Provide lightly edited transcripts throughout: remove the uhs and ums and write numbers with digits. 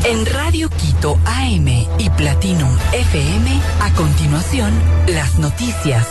En Radio Quito AM y Platinum FM, a continuación, las noticias.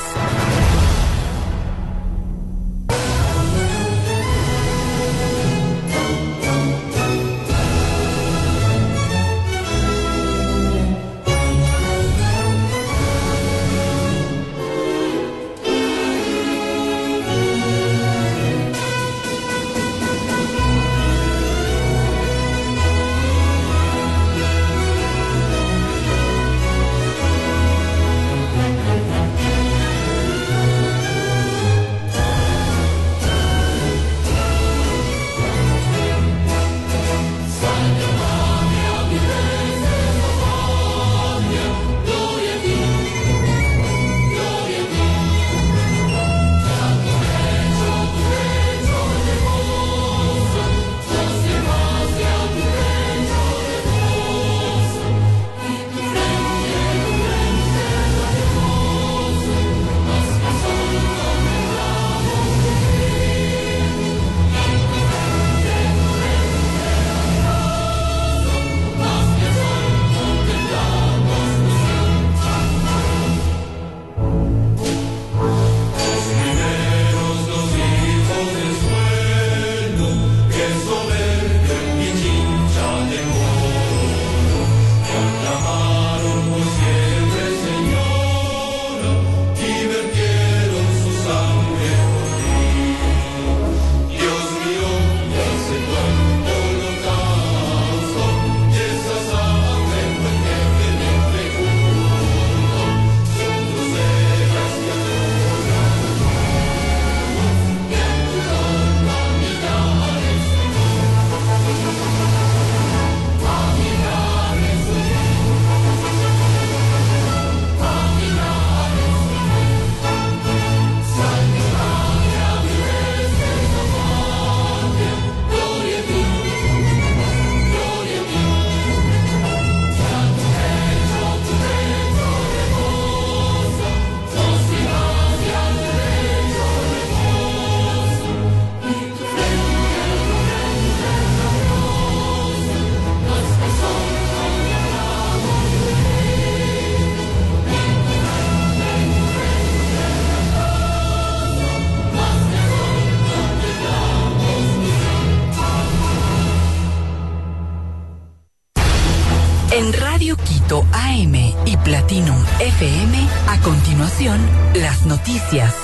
En Radio Quito AM y Platinum FM, a continuación, las noticias.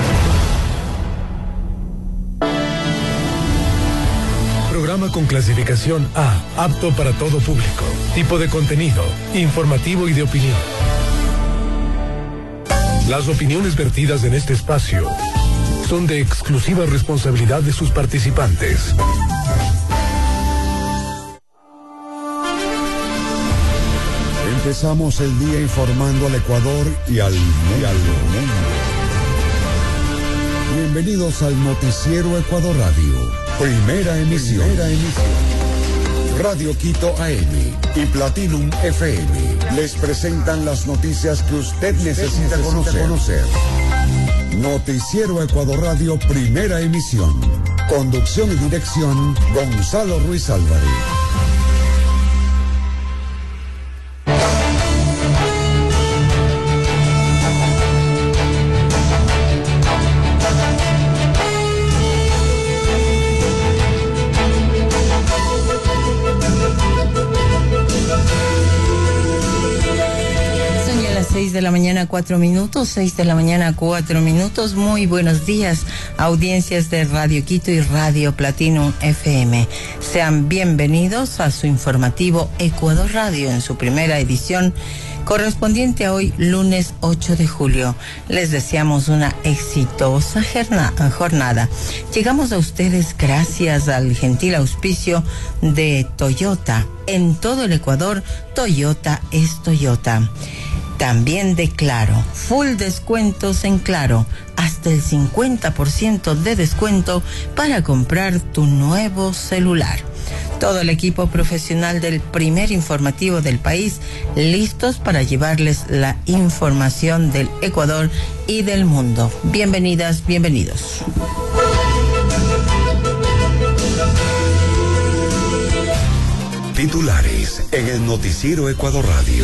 Programa con clasificación A, apto para todo público. Tipo de contenido, informativo y de opinión. Las opiniones vertidas en este espacio son de exclusiva responsabilidad de sus participantes. Empezamos el día informando al Ecuador y al mundo. Bienvenidos al Noticiero Ecuador Radio, primera emisión. Radio Quito AM y Platinum FM les presentan las noticias que usted necesita conocer. Noticiero Ecuador Radio, primera emisión. Conducción y dirección, Gonzalo Ruiz Álvarez. De la mañana 4 minutos, 6 de la mañana 4 minutos. Muy buenos días, audiencias de Radio Quito y Radio Platinum FM. Sean bienvenidos a su informativo Ecuador Radio en su primera edición, correspondiente a hoy, lunes 8 de julio. Les deseamos una exitosa jornada. Llegamos a ustedes gracias al gentil auspicio de Toyota. En todo el Ecuador, Toyota es Toyota. También de Claro, full descuentos en Claro, hasta el 50% de descuento para comprar tu nuevo celular. Todo el equipo profesional del primer informativo del país, listos para llevarles la información del Ecuador y del mundo. Bienvenidas, bienvenidos. Titulares en el Noticiero Ecuador Radio.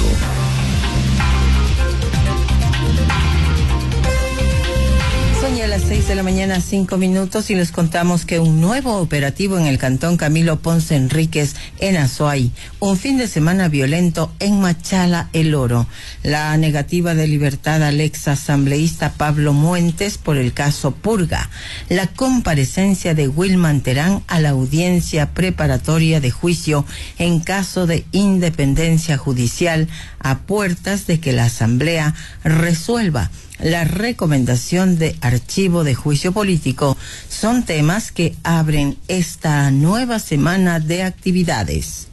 Son ya las 6 de la mañana, 5 minutos, y les contamos que un nuevo operativo en el cantón Camilo Ponce Enríquez, en Azuay. Un fin de semana violento en Machala, El Oro. La negativa de libertad al ex asambleísta Pablo Muentes por el caso Purga. La comparecencia de Wilman Terán a la audiencia preparatoria de juicio en caso de independencia judicial, a puertas de que la asamblea resuelva la recomendación de archivo de juicio político. Son temas que abren esta nueva semana de actividades.